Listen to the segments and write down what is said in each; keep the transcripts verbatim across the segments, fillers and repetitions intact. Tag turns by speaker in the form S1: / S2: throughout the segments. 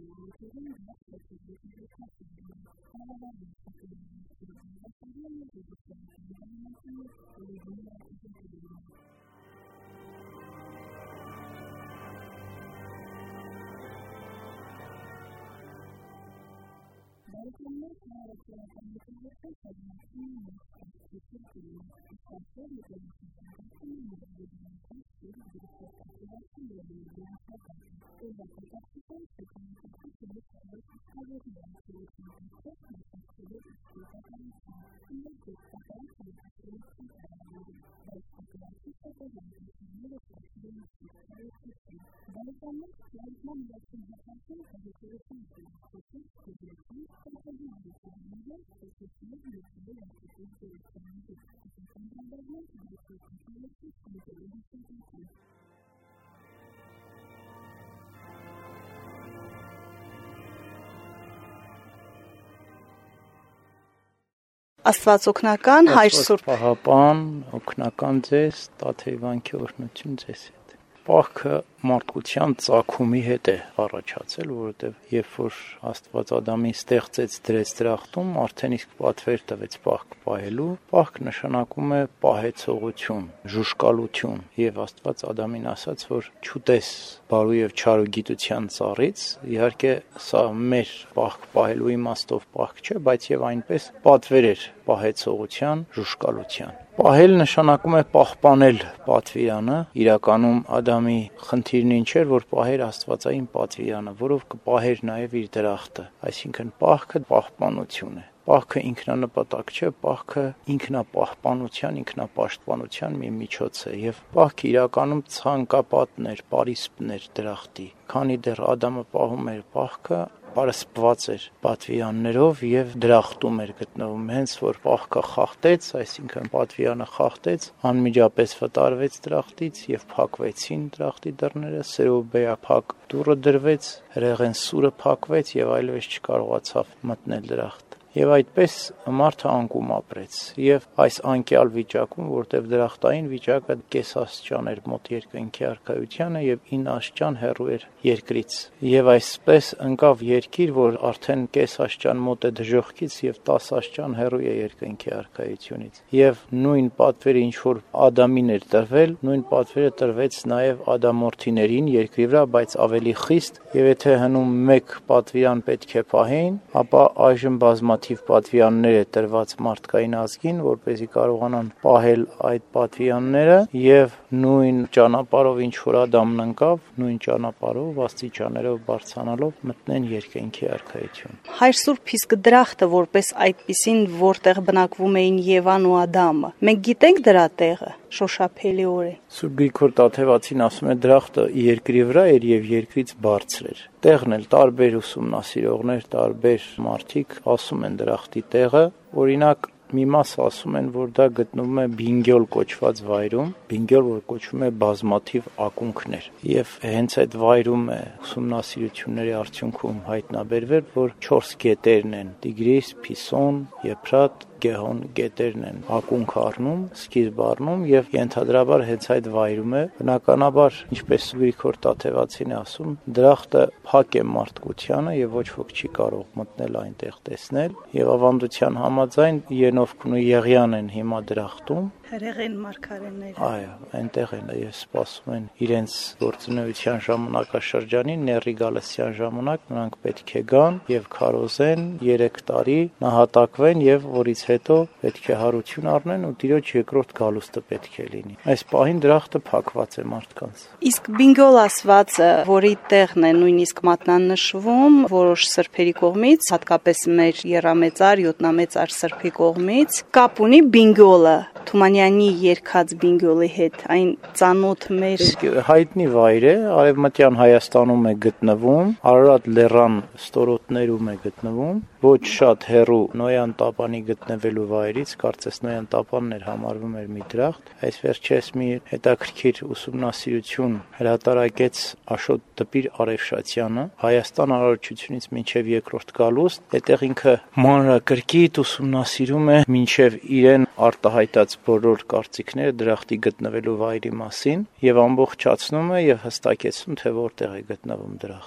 S1: Աստված օգնական, Հայր Սուրբ
S2: Պահապան, օգնական ձեզ, Տաթևանքի օրհնություն ձեզ հետ։ Պահքը մարդկության ծագումի հետ է առաջացել, որովհետև երբ որ Աստված Ադամին ստեղծեց դրեց դրախտում, արդեն իսկ պատվեր տվեց պահք պահելու, պահք նշանակում է պահեցողություն, ժուշկալություն, եւ Աստված Ադամին ասաց, որ չուտես բարու եւ չարու գիտության ծառից, իհարկե սա մեր պահք պահելու իմաստով պահք չէ, բայց եւ այնպես պատվեր էր պահեցողության, ժուշկալության։ Պահել նշանակում է պահպանել պատվիրանը, իրականում Ադամի խնդիրն ինչ էր, որ պահեր Աստվածային պատվիրանը, որով կպահեր նաև իր դրախտը, այսինքն պահքը պահպանություն է։ Պահքը ինքնանպատակ չէ, պահքը ինքնապահպանության, ինքնապաշտպանության մի միջոց է եւ պահքը իրականում ցանկապատն էր, պարիսպն էր դրախտի։ Քանի դեռ Ադամը պահում էր պահքը, պարսպված էր պատվիրաններով եւ դրախտում էր գտնվում, հենց որ պահքը խախտեց, այսինքն պատվիրանը խախտեց, անմիջապես վտարվեց դրախտից եւ փակվեցին դրախտի դռները, սերոբեափակ դուռը դրվեց, հրեղեն սուրը փակվեց եւ այլևս չկարողացավ մտնել դրախտ։ Եվ այդպես մարդը անկում ապրեց եւ այս անկյալ վիճակում, որտեղ դրախտային վիճակը կեսաստիճան էր մոտ երկնքի արքայությանը եւ ինը աստիճան հեռու էր երկրից եւ այսպես ընկավ երկիր, որ արդեն կեսաստիճան մոտ է դժոխքից եւ տասը աստիճան հեռու է երկնքի արքայությունից եւ նույն պատվերը ինչ որ Ադամին էր տրվել, նույն պատվերը տրվեց նաեւ ադամորդիներին երկրի վրա, բայց ավելի խիստ եւ եթե հնում մեկ պատվիրան պետք է պահեին, ապա այժմ բազմա պատվիրաններ է տրված մարդկային ազգին, որպեսզի կարողանան պահել այդ պատվիրանները եւ նույն ճանապարհով ինչ որ Ադամն ընկավ, նույն ճանապարհով աստիճաններով բարձրանալով մտնեն երկնքի արքայություն։
S1: Հայր Սուրբ, իսկ դրախտը որպես այդպիսին, որտեղ բնակվում էին Եվան ու Ադամը, մենք գիտենք դրա տեղը շոշափելիորեն։
S2: Սուրբ Գրիգոր Տաթևացին ասում է դրախտը երկրի վրա էր եւ երկրից բարձր էր։ Տեղն էլ տարբեր ուսումնասիրողներ, տարբեր մարդիկ ասում են դրախտի տեղը, օրինակ մի մաս ասում են, որ դա գտնվում է Բինգյոլ կոչված վայրում, Բինգյոլ, որ կոչվում է բազմաթիվ ակունքներ, եւ հենց այդ վայրում է ուսումնասիրությունների արդյունքում հայտնաբերվել, որ չորս գետերն են՝ Տիգրիս, Փիսոն, Եփրատ, Գեհոն գետերն են ակունք առնում, սկիզբ առնում եւ ենթադրաբար հենց այդ վայրում է, բնականաբար, ինչպես Գրիգոր Տաթևացին է ասում, դրախտը փակ է մարդկությանը եւ ոչ ոք չի կարող մտնել այնտեղ տեսնել եւ ավանդության համաձայն Ենովքն ու Եղիան են հիմա դրախտում
S1: հրեղեն մարգարեները։
S2: Այո, այնտեղ են եւ սպասում են իրենց գործունեության ժամանակաշրջանին, Ների Գալստյան ժամանակ նրանք պետք է գան եւ քարոզեն երեք տարի, նահատակվեն եւ որից հետո պետք է հարություն առնեն ու Տիրոջ երկրորդ գալուստը պետք է լինի։ Այս պահին դրախտը փակված է մարդկանց։
S1: Իսկ Բինգյոլ ասվածը, որի տեղն է նույնիսկ մատնանշվում որոշ սրբերի կողմից, հատկապես մեր եռամեծար, յոթնամեծար սրբի կողմից, կապ ունի Բինգյոլը Թումանյանի երկած Բինգյոլի հետ, այն ծանոթ մեր
S2: հայտնի վայր է, արևմտյան Հայաստանում է գտնվում, Արարատ լեռան ստորոտներում է գտնվում, ոչ շատ հեռու Նոյան Տապանի գտնվելու վայրից, կարծես Նոյան Տապանն էր համարվում էր մի դրախտ, այս վերջերս մի հետաքրքիր ուսումնասիրություն հրատարակեց Աշոտ Դպիր Արևշացյանը, Հայաստան Արարչությունից մինչև երկրորդ գալուստ, այդտեղ ինքը մանրակրկիտ ուսումնասիրում է մինչև իրեն արտահայտած բոլոր կարծիքները դրախտի գտնվելու վայրի մասին եւ ամբողջացնում է եւ հստակեցնում թե որտեղ է գտնվում դրախտը։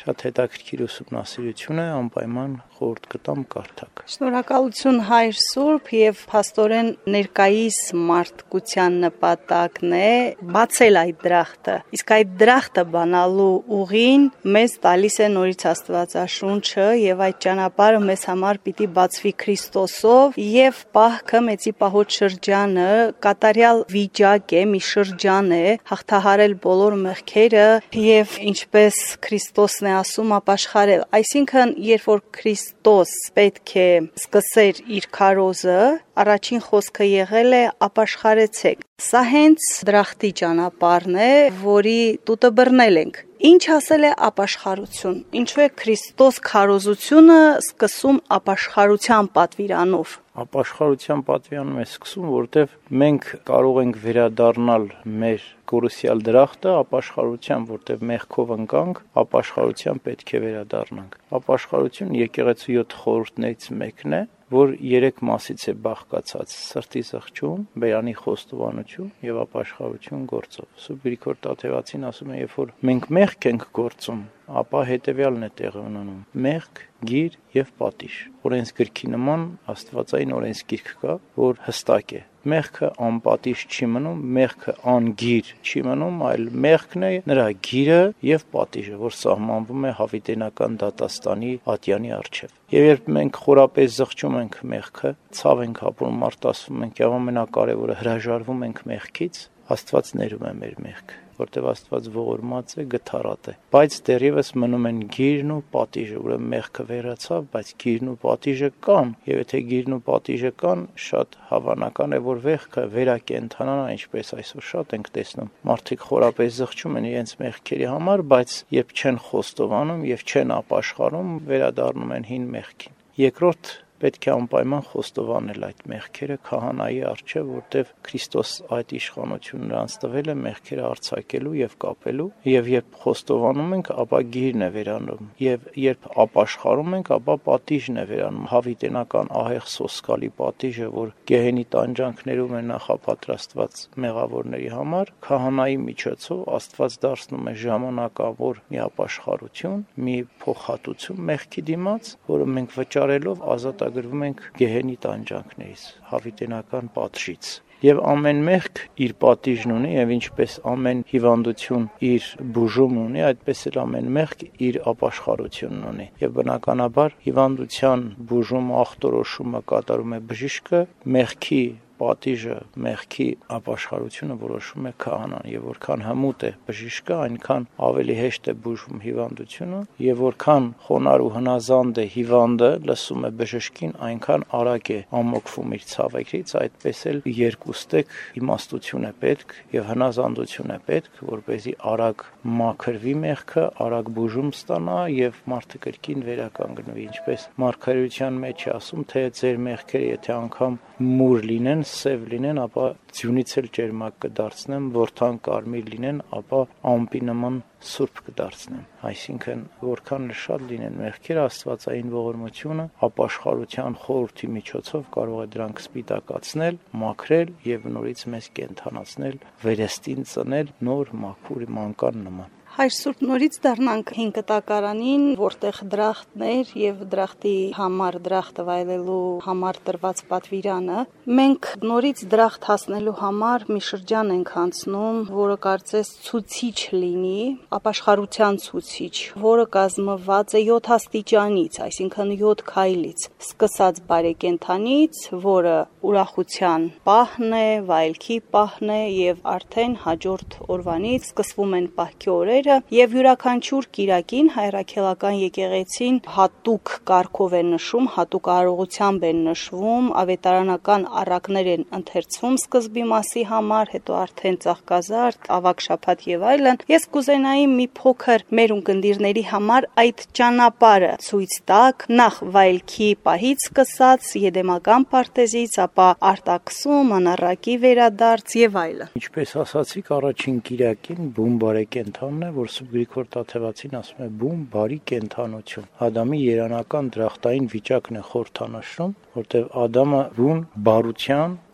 S2: Շատ հետաքրքիր ուսումնասիրություն է, անպայման խորհուրդ կտամ կարդաք։
S1: Շնորհակալություն Հայր Սուրբ եւ փաստորեն ներկայիս մարդկության նպատակն է բացել այդ դրախտը։ Իսկ այդ դրախտը բանալու ուղին մեզ տալիս է նորից Աստվածաշունչը եւ այդ ճանապարհը մեզ համար պիտի բացվի Քրիստոսով եւ պահքը մեծի պահոց շրջանը կատարյալ վիճակ է, մի շրջան է հաղթահարել բոլոր մեղքերը եւ ինչպես Քրիստոսն է ասում ապաշխարել։ Այսինքն, երբ որ Քրիստոս պետք է սկսեր իր քարոզը, առաջին խոսքը եղել է ապաշխարեցեք։ Սա հենց դրախտի ճանապարհն է, որի տուտը բռնել ենք։ Ինչ ասել է ապաշխարություն։ Ինչու է Քրիստոս քարոզությունը սկսում ապաշխարության պատվիրանով։
S2: Ապաշխարության պատվիրանում է սկսում, որտեղ մենք կարող ենք վերադառնալ մեր կորուսյալ դրախտը ապաշխարության, որտեղ մեղքով ընկանք, ապաշխարության պետք է վերադառնանք։ Ապաշխարություն եկեղեցու յոթ խորհուրդներից մեկն է, որ երեք մասից է բաղկացած՝ սրտի զղջում, բերանի խոստովանություն եւ ապաշխարություն գործով։ Սուրբ Գրիգոր Տաթևացին ասում է, երբ որ մենք մեղք ենք գործում, ապա հետեւյալն է տեղի ունենում. մեղք, գիր եւ պատիժ։ Օրենսգրքի նման աստվածային օրենսգիրք կա, որ հստակ է։ Մեղքը անպատիժ չի մնում, մեղքը անգիր չի մնում, այլ մեղքն է նրա գիրը եւ պատիժը, որ սահմանվում է հավիտենական դատաստանի ատյանի առջեւ։ Եվ երբ մենք խորապես զղջում ենք մեղքը, ցավ ենք ապրում, արտասվում ենք եւ ամենակարևորը հրաժարվում ենք մեղքից, Աստված ներում է մեր մեղքը, որտեղ Աստված ողորմած է, գթառատ է։ Բայց դեռևս մնում են գիրն ու պատիժը, ուրեմն մեղքը վերացավ, բայց գիրն ու պատիժը կան, եւ եթե գիրն ու պատիժը կան, շատ հավանական է, որ մեղքը վերակենդանանա, ինչպես այսօր շատ ենք տեսնում։ Մարդիկ խորապես զղջում են իրենց մեղքերի համար, բայց երբ չեն խոստովանում եւ չեն ապաշխարում, վերադառնում են հին մեղքին։ Երկրորդ պետք է անպայման խոստովանել այդ մեղքերը քահանայի առջև, որտեղ Քրիստոս այդ իշխանությունը նրանց տվել է մեղքերը արձակելու եւ կապելու, եւ երբ խոստովանում ենք, ապա գիրն է վերանում, եւ երբ ապաշխարում ենք, ապա պատիժն է վերանում, հավիտենական ահեղ սոսկալի պատիժը, որ գեհենի տանջանքներում է նախապատրաստված մեղավորների համար, քահանայի միջոցով Աստված դարձնում է ժամանակավոր մի ապաշխարություն, մի փոխհատուցում մեղքի դիմաց, որը մենք վճարելով ազատ գրվում ենք գեհենի տանջանքներից, հավիտենական պատժից։ Եվ ամեն մեղք իր պատիժն ունի, եւ ինչպես ամեն հիվանդություն իր բուժումն ունի, այդպես էլ ամեն մեղք իր ապաշխարությունն ունի։ Եվ բնականաբար հիվանդության բուժումը, ախտորոշումը կատարում է բժիշկը, մեղքի պատիժը, մեղքի ապաշխարությունը որոշում է քահանան, եւ որքան հմուտ է բժիշկը, այնքան ավելի հեշտ է բուժվում հիվանդությունը, եւ որքան խոնարհ ու հնազանդ է հիվանդը, լսում է բժշկին, այնքան արագ է ամոկվում իր ցավերից, այդպես էլ երկուստեք իմաստություն է պետք եւ հնազանդություն է պետք, որպեսզի արագ մաքրվի մեղքը, արագ բուժում ստանա եւ մարդը կրկին վերականգնվի, ինչպես մարգարեության մեջ է ասում, թե ձեր մեղքերը եթե անգամ մուր լինեն, սև լինեն, ապա ձյունից էլ ջերմակ կդարձնեմ, որթան կարմիր լինեն, ապա ամպի նման սուրբ կդարձնեմ։ Այսինքն, որքան շատ լինեն մեղքերը, աստվածային ողորմությունը ապաշխարության խորհրդի միջոցով կարող է դրանք սպիտակացնել, մաքրել եւ նորից մեզ կենդանացնել, վերստին ծնել նոր մաքուր մանկան նման։
S1: Հայր Սուրբ, նորից դառնանք հին կտակարանին, որտեղ դրախտներ եւ դրախտի համար դրախտը վայելելու համար տրված պատվիրանը։ Մենք նորից դրախտ հասնելու համար մի շրջան ենք անցնում, որը կարծես ցուցիչ լինի, ապաշխարության ցուցիչ, որը կազմված է յոթ աստիճանից, այսինքն յոթ քայլից, սկսած բարեկենդանից, որը ուրախության պահն է, վայելքի պահն է եւ արդեն հաջորդ օրվանից սկսվում են պահքի օրեր եւ յուրաքանչյուր կիրակին հայրաքելական եկեղեցին հատուկ կարգով է նշում, հատուկ արարողությամբ են նշվում, ավետարանական առակներ են ընթերցվում սկզբի մասի համար, հետո արդեն ծաղկազարդ, ավագ շաբաթ եւ այլն։ Ես կուզենայի մի փոքր մեր ունկնդիրների համար այդ ճանապարհը ցույց տաք, նախ վայելքի պահից սկսած, եդեմական պարտեզից, ապա արտաքսում, անառակի վերադարձ եւ այլն։
S2: Ինչպես ասացիք, առաջին կիրակին բուն բարեկենդանն է, որ Սուրբ Գրիգոր Տաթևացին ասում է բուն բարի կենդանություն։ Ադամի երանական դրախտային վիճակն է խորհրդանշում, որտեղ Ադամը բուն բարության,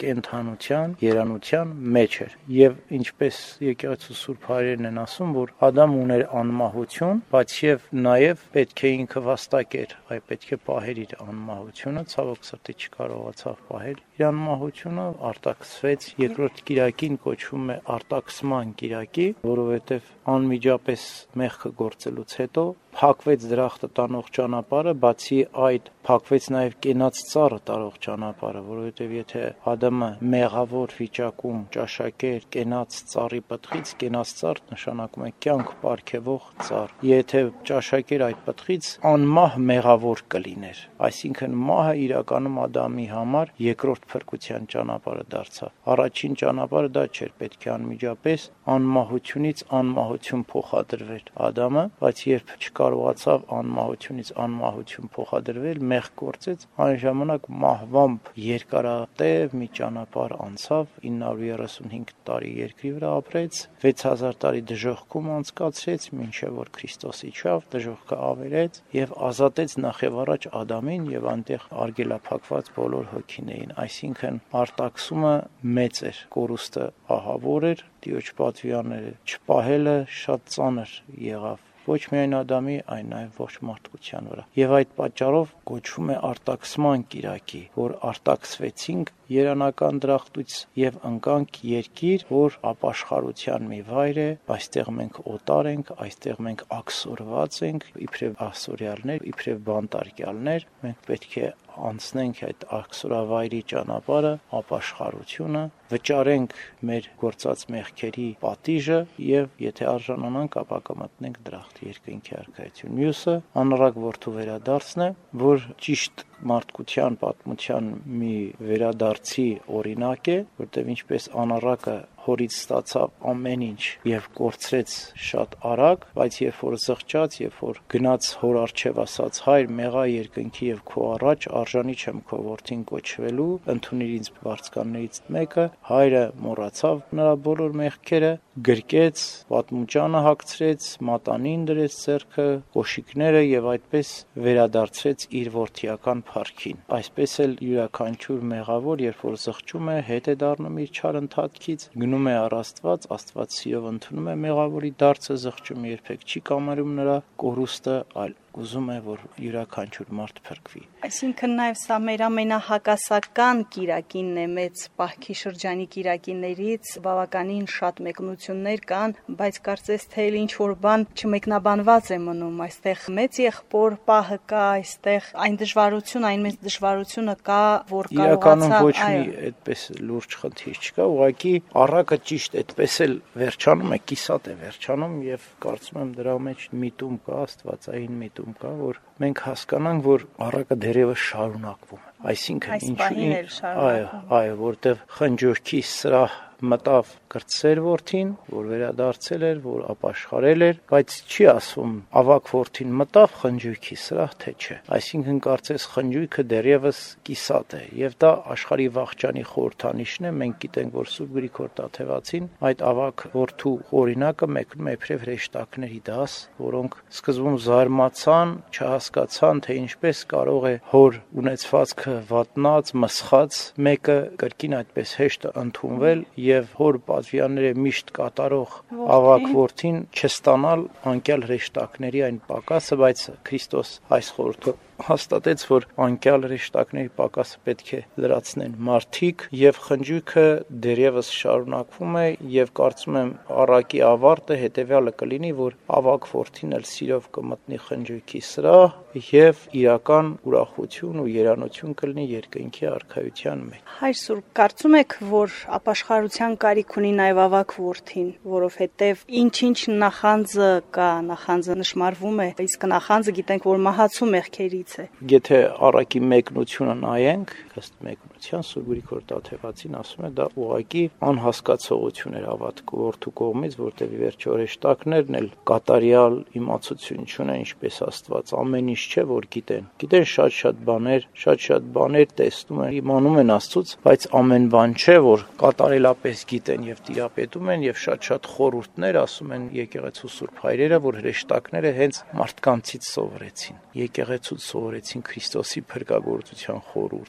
S2: կենթանության, երանության մեջ էր։ Եվ ինչպես եկեղեցու Սուրբ Հայրերն են ասում, որ Ադամ ուներ անմահություն, բայց եւ նաեւ պետք է ինքը վաստակեր, այ պետք է պահեր իր անմահությունը, ցավոք սրտի չկարողացավ պահել իր անմահությունը, արտաքսվեց։ Երկրորդ կիրակին կոչվում է արտաքսման կիրակի, որովհետեւ անմիջապես մեղքը գործելուց հետո փակվեց դրախտը տանող ճանապարհը, բացի այդ փակվեց նաև կենաց ծառը տարող ճանապարհը, որովհետև եթե Ադամը մեղավոր վիճակում ճաշակեր կենաց ծառի պտղից, կենաց ծառ նշանակում է կյանք պարգևող ծառ։ Եթե ճաշակեր այդ պտղից, անմահ մեղավոր կլիներ։ Այսինքն մահը իրականում Ադամի համար երկրորդ փրկության ճանապարհը դարձավ։ Առաջին ճանապարհը դա չէր, պետք է անմիջապես անմահությունից անմահություն փոխադրվեր Ադամը, բայց երբ չկարողացավ անմահությունից անմահություն փոխադրվել, մեղք գործեց, այն ժամանակ մահվամբ երկարատև մի ճանապարհ անցավ, ինը հարյուր երեսունհինգ տարի երկրի վրա ապրեց, վեց հազար տարի դժոխքում անցկացրեց, մինչև որ Քրիստոս իջավ, դժոխքը ավերեց եւ ազատեց նախ եւ առաջ Ադամին եւ այնտեղ արգելափակված բոլոր հոգիներին, այսինքն արտաքսումը մեծ էր, կորուստը ահավոր էր, Տիրոջ պատվիրանները չպահելը շատ ծանր եղավ ոչ միայն Ադամի, այլ նաև ողջ մարդկության վրա։ Եվ այդ պատճառով կոչվում է արտաքսման կիրակի, որ արտաքսվեցինք երանական դրախտից եւ ընկանք երկիր, որ ապաշխարության մի վայր է, այստեղ մենք օտար ենք, այստեղ մենք աքսորված ենք, իբրև ասորյալներ, իբրև բանտարկյալներ, մենք պետք է անցնենք այդ աքսորավայրի ճանապարհը, ապաշխարությունը, վճարենք մեր գործած մեղքերի պատիժը եւ եթե արժանանանք, ապա կմտնենք դրախտ երկնքի արքայություն։ Մյուսը անառակ որդու վերադարձն է, որ ճիշտ մարդկության պատմության մի վերադարձի օրինակ է, որտեղ ինչպես անառակը հորից ստացավ ամեն ինչ եւ կորցրեց շատ արագ, բայց երբ որ զղջաց, երբ որ գնաց հոր առջև ասաց հայր մեղա երկնքի եւ քո առաջ արժանի չեմ քո որդին կոչվելու, ընդունիր ինձ վարձկաններից մեկը, հայրը մոռացավ նրա բոլոր մեղքերը, գրկեց, պատմուճանը հագցրեց, մատանին դրեց ձեռքը, կոշիկները եւ այդպես վերադարձրեց իր որդիական փառքին։ Այսպես էլ յուրաքանչյուր մեղավոր, երբ որ զղջում է, հետ է դառնում իր չար ընթացքից, գնում է առ Աստված, Աստված սիրով ընդունում է մեղավորի դարձը, զղջում երբեք չի կամարում նրա կորուստը, այլ ուզում է, որ յուրաքանչյուր մարդ փրկվի։
S1: Այսինքն նաև սա մեր ամենահակասական կիրակինն է, մեծ պահքի շրջանի կիրակիներից բավականին շատ մեկնություններ կան, բայց կարծես թե ինչ որ բան չմեկնաբանված է մնում, այստեղ մեծ եղբոր պահը կա, այստեղ այն դժվարություն, այն մեծ դժվարությունը կա, որ կարողացավ,
S2: այո, ոչ մի այդպես լուրջ խնդիր չկա, ուղղակի առակը ճիշտ այդպես էլ վերջանում է, կիսատ է վերջանում եւ կարծում եմ դրա մեջ միտում կա, աստվածային միտում կա, որ մենք հասկանանք, որ առակը դերևս շարունակվում է, այսինքն ինչու, այո, այո, որտեղ խնջորքի սրահ մտավ կրտսեր որդին, որ վերադարձել էր, որ ապաշխարել էր, բայց չի ասում ավակ որդին մտավ խնջույքի սրահ, թե չէ։ Այսինքն կարծես խնջույքը դեռևս կիսատ է, եւ դա աշխարհի վաղճանի խորհրդանիշն է, մենք գիտենք, որ Սուրբ Գրիգոր Տաթևացին այդ ավակ որդու օրինակը մեկնում է իբրև հրեշտակների դաս, որոնք սկզբում զարմացան, չհասկացան, թե ինչպես կարող է հոր ունեցվածքը վատնած, մսխած մեկը կրկին այդպես հեշտ ընդունվել եւ հոր պատվիրանները միշտ կատարող ավակ որդին չստանալ անկյալ հրեշտակների այն պակասը, բայց Քրիստոս այս խորհուրդը հաստատեց, որ անկյալ հրեշտակների պակասը պետք է լրացնեն մարդիկ եւ խնջույքը դեռևս շարունակվում է եւ կարծում եմ առակի ավարտը հետեւյալը կլինի, որ ավակ որդին էլ սիրով կմտնի խնջույքի սրահ եւ իրական ուրախություն ու երանություն կլինի երկնքի արքայության մեջ։
S1: Հայր Սուրբ, կարծում եք, որ ապաշխարության կարիք ունի նաեւ ավակ որդին, որովհետեւ ինչ-ինչ նախանձը կա, նախանձը նշмарվում է, իսկ նախանձը գիտենք, որ մահացու մեղքերից է։
S2: Եթե առակի մեկնությունը նայենք, ըստ մեկնության Սուրբ Գրիգոր Տաթևացին ասում է, դա ուղղակի անհասկացողություն էր ավակ որդու կողմից, որտեղ ի վերջո հրեշտակներն էլ կատարյալ իմացություն չունեն, ինչպես Աստված, ամեն ինչ չէ, որ գիտեն։ Գիտեն շատ-շատ բաներ, շատ-շատ բաներ տեսնում են, իմանում են Աստծուց, բայց ամեն բան չէ, որ կատարելապես գիտեն եւ տիրապետում են եւ շատ-շատ խորհուրդներ ասում են եկեղեցու Սուրբ Հայրերը, որ հրեշտակները հենց մարդկանցից սովորեցին։ Եկեղեցուց սովորեցին Քրիստոսի փրկagorցության խորհուրդը։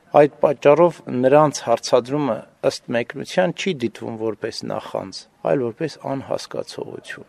S2: Այդ պատճառով նրանց հարցադրումը ըստ մեկնության չի դիտվում որպես նախանձ, այլ որպես անհասկացողություն։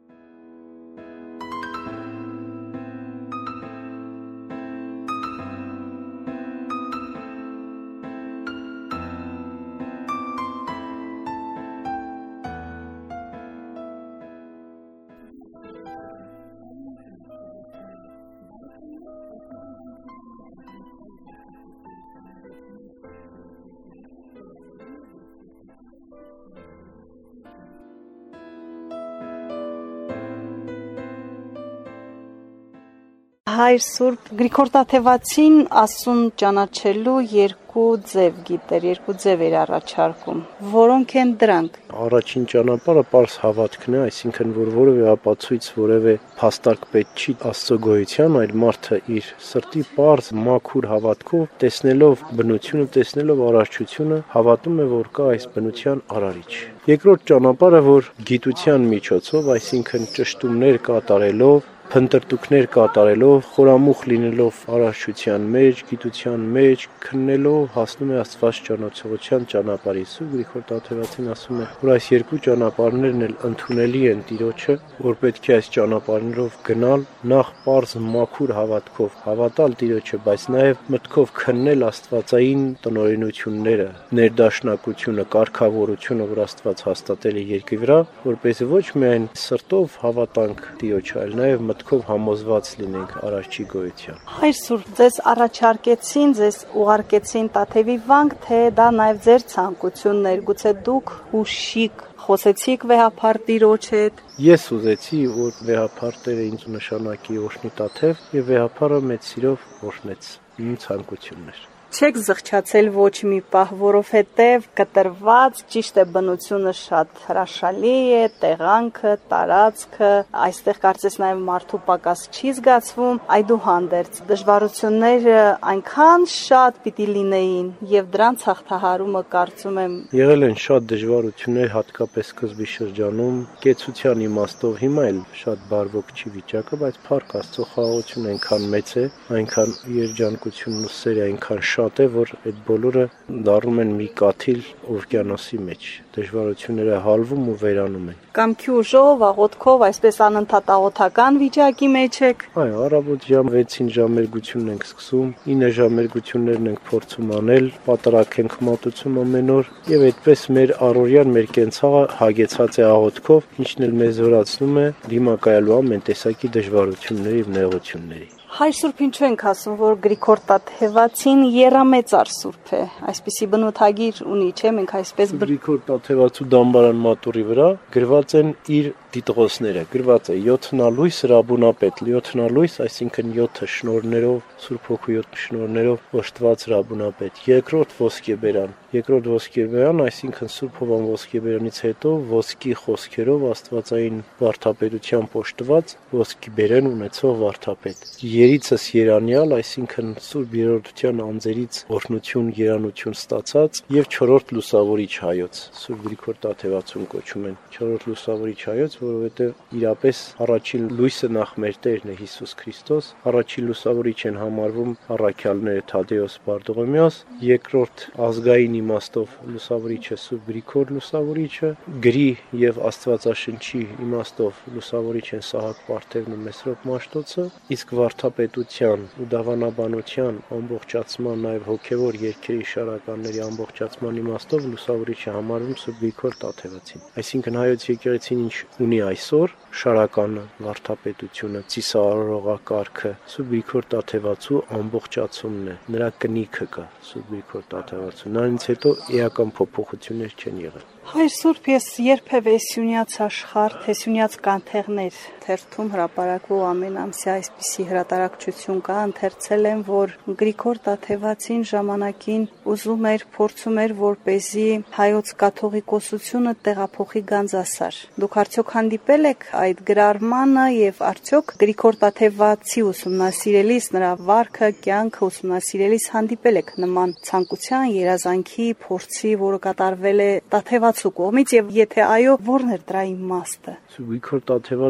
S1: Հայր Սուրբ Գրիգոր Տաթևացին ասուն ճանաչելու երկու ձև գիտեր, երկու ձև էր առաջարկում, որոնք են դրանք։
S3: Առաջին ճանապարհը պարզ հավատքն է, այսինքն որ որևէ ապացույց, որևէ փաստարկ պետք չի Աստծո գոյության, այլ մարդը իր սրտի պարզ մաքուր հավատքով, տեսնելով բնությունը, տեսնելով արարչությունը, հավատում է, որ կա այս բնության արարիչ։ Երկրորդ ճանապարհը, որ գիտության միջոցով, այսինքն ճշտումներ կատարելով, փնտրտուքներ կատարելով, խորամուխ լինելով արարչության մեջ, գիտության մեջ, քննելով հասնում է Աստված ճանաչողության ճանապարհի։ Սուրբ Գրիգոր Տաթևացին ասում է, որ այս երկու ճանապարհներն էլ ընդունելի են Տիրոջը, որ պետք է այս ճանապարհներով գնալ, նախ պարզ մաքուր հավատքով հավատալ Տիրոջը, բայց նաև մտքով քննել աստվածային տնօրենությունները, ներդաշնակությունը, կարգավորությունը, որ Աստված հաստատել է երկրի վրա, որպես ոչ միայն սրտով հավատանք Տիրոջը, այլ նաև մտքով համոզված լինենք Արարչի գոյության։
S1: Հայր Սուրբ, ձեզ առաջարկեցին, ձեզ ուղարկեցին Տաթևի վանք, թե դա նաև ձեր ցանկությունն էր, գուցե դուք ուշիկ խոսեցիք վեհափառ Տիրոջ հետ։
S3: Ես ուզեցի, որ վեհափառ Տերը ինձ նշանակի Օշնի Տաթև, եւ վեհափառը մեծ սիրով օրհնեց իմ ցանկություններ։
S1: Չեք զղջացել ոչ մի պահ, որովհետև կտրված ճիշտ է բնությունը շատ հրաշալի է, տեղանքը, տարածքը, այստեղ կարծես նաև մարդու պակաս չի զգացվում, այդուհանդերձ դժվարությունները այնքան շատ պիտի լինեին եւ դրանց հաղթահարումը կարծում եմ
S3: եղել են շատ դժվարություններ, հատկապես սկզբի շրջանում, կեցության իմաստով հիմա էլ շատ բարվոք չի վիճակը, բայց փառք Աստծո խաղաղությունը այնքան մեծ է, այնքան երջանկությունն ու սերը այնքան շատ է, որ այդ բոլորը դառնում են մի կաթիլ օվկիանոսի մեջ, դժվարությունները հալվում ու վերանում են։
S1: Կամքի ուժով, աղոթքով, այսպես անընդհատ աղոթական վիճակի մեջ եք։
S3: Այո, առավոտ ժամ վեցին ժամերգությունն ենք սկսում, ինը ժամերգություններն ենք փորձում անել, պատարակ ենք մատուցում ամեն օր, եւ այդպես մեր առօրյան, մեր կենցաղը հագեցած է աղոթքով, ինչն էլ մեզ զորացնում է դիմակայելու ամեն տեսակի դժվարությունների եւ նեղությունների։
S1: Հայր Սուրբ, ինչու ենք ասում, որ Գրիգոր Տաթևացին եռամեծար Սուրբ է, այսպիսի բնութագիր ունի, չէ՞, մենք այսպես
S3: Գրիգոր Տաթևացու դամբարան մատուրի վրա գրված են իր դիտողները, գրված է յոթնալույս Ռաբունապետ, յոթնալույս, այսինքն յոթ շնորներով, Սուրբ Հոգու յոթ շնորներով օժտված Ռաբունապետ, երկրորդ ոսկեբերան, երկրորդ ոսկեբերան, այսինքն Սուրբ Հովան ոսկեբերանից հետո ոսկի խոսքերով աստվածային վարդապետությամբ օժտված ոսկիբերան ունեցող վարդապետ։ Երիցս երանյալ, այսինքն Սուրբ Երրորդության անձերից օրհնություն, երանություն ստացած եւ չորրորդ լուսավորիչ հայոց, Սուրբ Գրիգոր Տաթևացուն կոչում են չորրորդ լուսավորիչ հայոց, որովհետեւ իրապես առաջին լույսը նախ մեր Տերն է Հիսուս Քրիստոս, առաջին լուսավորիչ են համարվում առաքյալները Թադեոս, Բարդողոմեոս, երկրորդ ազգային իմաստով լուսավորիչը Սուրբ Գրիգոր լուսավորիչը, գրի եւ Աստվածաշնչի իմաստով լուսավորիչ են Սահակ Պարթևն ու Մեսրոպ Մաշտոցը, իսկ վարդապետության ու դավանաբանության ամբողջացման նաեւ հոգեվոր երկերի շարականների ամբողջացման իմաստով լուսավորիչը համարվում Սուրբ Գրիգոր Տաթևացին։ Այսինքն հայոց եկեղեցին ինչ ունի այսօր շարականը, վարդապետությունը, ծիսարարողակարգը Սուրբ Գրիգոր Տաթևացու ամբողջացումն է, նրա կնիքը կա Սուրբ Գրիգոր Տաթևացու, նրանից հետո էական փոփոխություններ չեն եղել։
S1: Հայր Սուրբ, ես երբևէ Սյունյաց աշխարհ, թե Սյունյաց կանթեղներ թերթում հրապարակվող ամեն ամսյա այսպիսի հրատարակչություն կա, ընթերցել եմ, որ Գրիգոր Տաթևացին ժամանակին ուզում էր, փորձում էր, որպեսզի հայոց կաթողիկոսությունը տեղափոխի Գանձասար։ Դուք արդյոք հանդիպել եք այդ գրառմանը եւ արդյոք Գրիգոր Տաթևացի ուսումնասիրելիս, նրա վարքը, կյանքը ուսումնասիրելիս հանդիպել եք նման ցանկության, երազանքի, փորձի, որը կատարվել է Տաթևացու կողմից եւ եթե այո, ո՞րն էր դրա իմաստը։
S3: Գրիգոր Տաթևացուն չեմ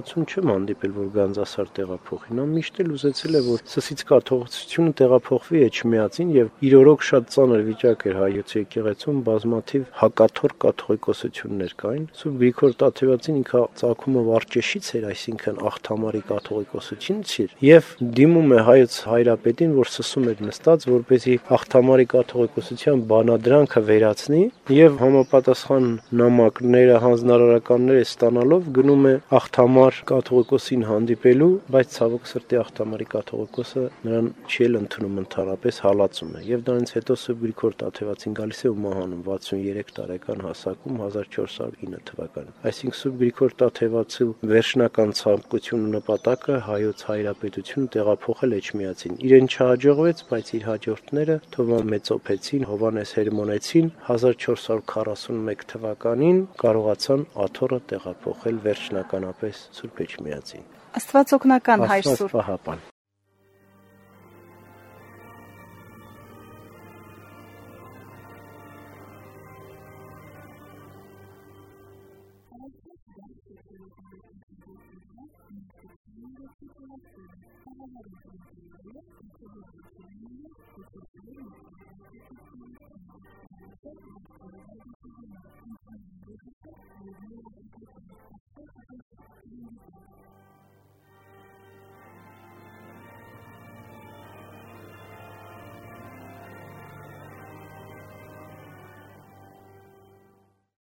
S3: եմ հանդիպել, որ Գանձասար տեղափոխի։ Նա միշտ էլ ուզեցել է, որ Սսից կաթողիկոսությունը տեղափոխվի Էջմիածին եւ իր օրոք շատ ծանր վիճակ էր հայոց եկեղեցում, բազմաթիվ հակաթոռ կաթողիկոսություններ կային։ Սուրբ Գրիգոր Տաթևացին ինքը ծագումը Վարչեշից էր, այսինքն Աղթամարի կաթողիկոսությունից էր, եւ դիմում է հայոց հայրապետին, որ սսում էր նստած, որպեսզի Աղթամարի կաթողիկոսության բանադրանքը վերացնի եւ համապատասխան նամակները, հանձնարարականները ստանալով գնում է Աղթամար կաթողիկոսին հանդիպելու, բայց ցավոք սրտի Աղթամարի կաթողիկոսը նրան չի էլ ընդունում, ընդհանրապես հալածում է եւ դրանից հետո Սուրբ Գրիգոր Տաթևացին գալիս է ու մահանում վաթսուներեք տարեկան հասակում հազար չորս հարյուր ինը թվականին։ Այսինքն Սուրբ Գրիգոր Տաթևացու վերջնական ցանկությունը նպատակը հայոց հայրապետությունը տեղափոխել Էջմիածին։ Իրեն չհաջողվեց, բայց իր հաջորդները Թովմա Մեծոփեցին, Հովանես Հերմոնեցին հազար չորս հարյուր քառասունմեկ թվականին կարողացան աթոռը տեղափոխել վերջնականապես Սուրբ Էջմիածին։
S1: Աստված օգնական հայր
S3: Աստված
S1: Սուրբ։
S3: պահապան։
S4: Thank you.